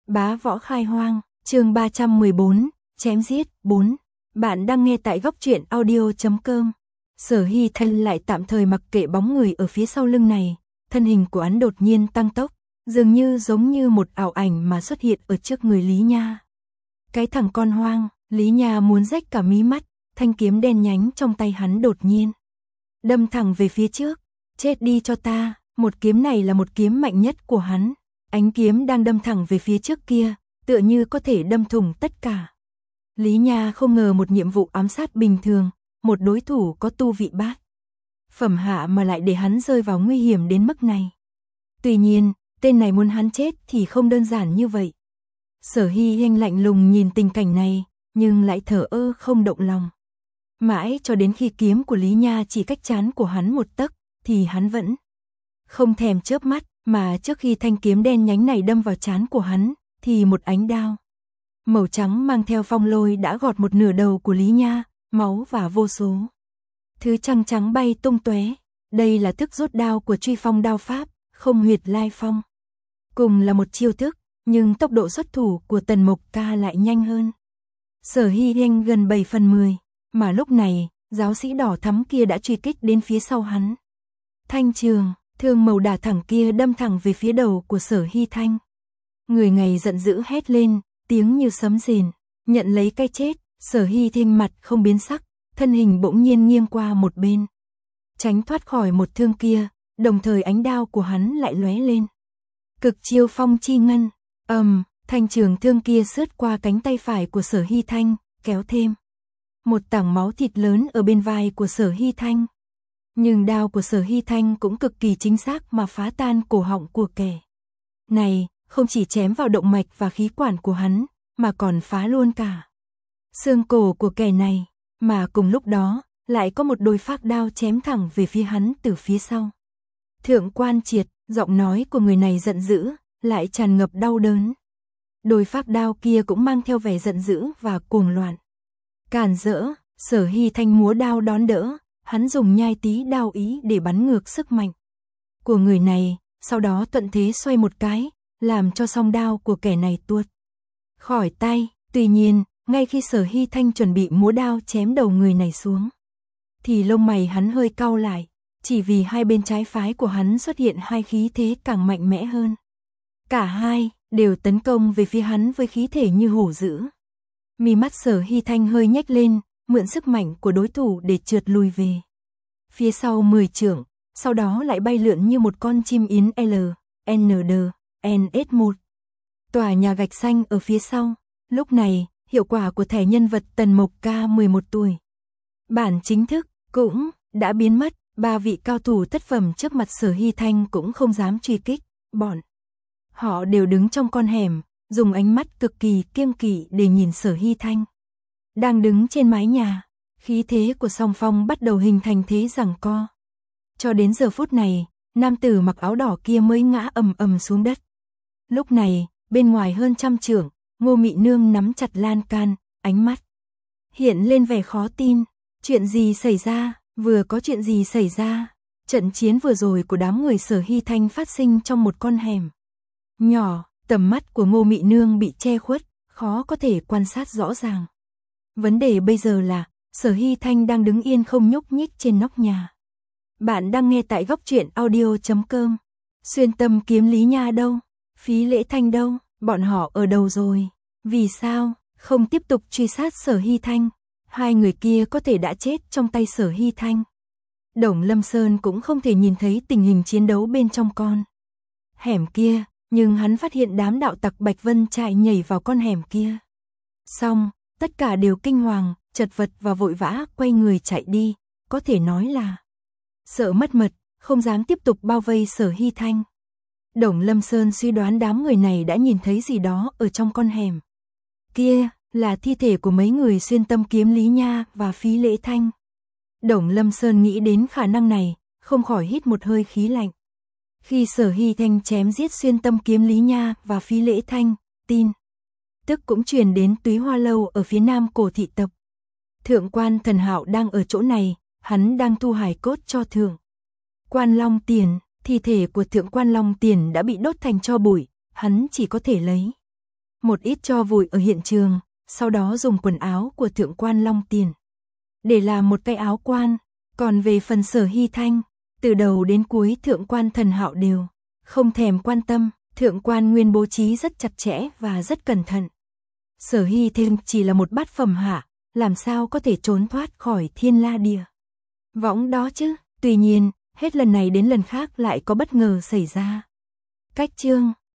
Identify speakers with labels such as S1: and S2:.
S1: Bá võ khai hoang, chương 314, chém giết, 4. Bạn đang nghe tại góc truyện audio.com. Sở Hy Thanh lại tạm thời mặc kệ bóng người ở phía sau lưng này, thân hình của hắn đột nhiên tăng tốc, dường như giống như một ảo ảnh mà xuất hiện ở trước người Lý Nha. Cái thằng con hoang, Lý Nha muốn rách cả mí mắt, thanh kiếm đen nhánh trong tay hắn đột nhiên đâm thẳng về phía trước. Chết đi cho ta, một kiếm này là một kiếm mạnh nhất của hắn. Ánh kiếm đang đâm thẳng về phía trước kia, tựa như có thể đâm thủng tất cả. Lý Nha không ngờ một nhiệm vụ ám sát bình thường, một đối thủ có tu vị bát phẩm hạ mà lại để hắn rơi vào nguy hiểm đến mức này. Tuy nhiên, tên này muốn hắn chết thì không đơn giản như vậy. Sở Hy Thanh lạnh lùng nhìn tình cảnh này, nhưng lại thờ ơ không động lòng. Mãi cho đến khi kiếm của Lý Nha chỉ cách trán của hắn một tấc, thì hắn vẫn không thèm chớp mắt, mà trước khi thanh kiếm đen nhánh này đâm vào trán của hắn, thì một ánh đao màu trắng mang theo phong lôi đã gọt một nửa đầu của Lý Nha, máu và vô số thứ trăng trắng bay tung tóe. Đây là thức rút đao của Truy Phong đao pháp, không huyệt lai phong. Cùng là một chiêu thức, nhưng tốc độ xuất thủ của Tần Mộc Ca lại nhanh hơn Sở Hy Thanh gần 7/10, mà lúc này, giáo sĩ đỏ thắm kia đã truy kích đến phía sau hắn. Thanh trường, thương màu đả thẳng kia đâm thẳng về phía đầu của Sở Hy Thanh. Người này giận dữ hét lên, tiếng như sấm rền, nhận lấy cái chết. Sở Hy Thanh mặt không biến sắc, thân hình bỗng nhiên nghiêng qua một bên, tránh thoát khỏi một thương kia, đồng thời ánh đao của hắn lại lóe lên. Cực chiêu phong chi ngân, thanh trường thương kia sướt qua cánh tay phải của Sở Hy Thanh, kéo thêm một tảng máu thịt lớn ở bên vai của Sở Hy Thanh. Nhưng đao của Sở Hy Thanh cũng cực kỳ chính xác mà phá tan cổ họng của kẻ này, không chỉ chém vào động mạch và khí quản của hắn, mà còn phá luôn cả xương cổ của kẻ này, mà cùng lúc đó, lại có một đôi phác đao chém thẳng về phía hắn từ phía sau. Thượng Quan Triệt, giọng nói của người này giận dữ, lại tràn ngập đau đớn. Đôi phác đao kia cũng mang theo vẻ giận dữ và cuồng loạn. Cản rỡ, Sở Hy Thanh múa đao đón đỡ, hắn dùng nhai tí đao ý để bắn ngược sức mạnh của người này, sau đó thuận thế xoay một cái, làm cho song đao của kẻ này tuột khỏi tay. Tuy nhiên, ngay khi Sở Hy Thanh chuẩn bị múa đao chém đầu người này xuống, thì lông mày hắn hơi cau lại, chỉ vì hai bên trái phái của hắn xuất hiện hai khí thế càng mạnh mẽ hơn. Cả hai đều tấn công về phía hắn với khí thể như hổ dữ. Mí mắt Sở Hy Thanh hơi nhếch lên, mượn sức mạnh của đối thủ để trượt lùi về phía sau 10 trượng, sau đó lại bay lượn như một con chim yến LND-NS1. Tòa nhà gạch xanh ở phía sau. Lúc này, hiệu quả của thẻ nhân vật Tần Mộc Ca 11 tuổi bản chính thức cũng đã biến mất. Ba vị cao thủ thất phẩm trước mặt Sở Hy Thanh cũng không dám truy kích, bọn họ đều đứng trong con hẻm, dùng ánh mắt cực kỳ kiêng kỵ để nhìn Sở Hy Thanh đang đứng trên mái nhà. Khí thế của song phong bắt đầu hình thành thế giằng co. Cho đến giờ phút này, nam tử mặc áo đỏ kia mới ngã ầm xuống đất. Lúc này, bên ngoài hơn 100 trượng, Ngô Mị Nương nắm chặt lan can, ánh mắt hiện lên vẻ khó tin. Chuyện gì xảy ra? Vừa có chuyện gì xảy ra? Trận chiến vừa rồi của đám người Sở Hy Thanh phát sinh trong một con hẻm nhỏ, tầm mắt của Ngô Mị Nương bị che khuất, khó có thể quan sát rõ ràng. Vấn đề bây giờ là, Sở Hy Thanh đang đứng yên không nhúc nhích trên nóc nhà. Bạn đang nghe tại góc truyện audio.com. Xuyên Tâm kiếm Lý Nha đâu? Phí Lễ Thanh đâu? Bọn họ ở đâu rồi? Vì sao không tiếp tục truy sát Sở Hy Thanh? Hai người kia có thể đã chết trong tay Sở Hy Thanh. Đồng Lâm Sơn cũng không thể nhìn thấy tình hình chiến đấu bên trong con hẻm kia, nhưng hắn phát hiện đám đạo tặc Bạch Vân Trại nhảy vào con hẻm kia. Xong, tất cả đều kinh hoàng, chật vật và vội vã quay người chạy đi, có thể nói là sợ mất mật, không dám tiếp tục bao vây Sở Hy Thanh. Đồng Lâm Sơn suy đoán đám người này đã nhìn thấy gì đó ở trong con hẻm kia, là thi thể của mấy người xuyên tâm kiếm Lý Nha và Phí Lễ Thanh. Đồng Lâm Sơn nghĩ đến khả năng này, không khỏi hít một hơi khí lạnh. Khi Sở Hy Thanh chém giết xuyên tâm kiếm Lý Nha và Phí Lễ Thanh, tin tức cũng truyền đến Túy Hoa Lâu ở phía nam Cổ Thị Tập. Thượng quan Thần Hạo đang ở chỗ này, hắn đang thu hài cốt cho Thượng quan Long Tiền. Thi thể của Thượng quan Long Tiền đã bị đốt thành tro bụi, hắn chỉ có thể lấy một ít tro vụi ở hiện trường, sau đó dùng quần áo của thượng quan Long Tiền để làm một cái áo quan. Còn về phần Sở Hy Thanh, từ đầu đến cuối thượng quan Thần Hạo đều không thèm quan tâm, thượng quan Nguyên bố trí rất chặt chẽ và rất cẩn thận. Sở Hy Thanh chỉ là một bát phẩm hạ, làm sao có thể trốn thoát khỏi Thiên La Địa Võng đó chứ. Tuy nhiên, hết lần này đến lần khác lại có bất ngờ xảy ra. Cách chương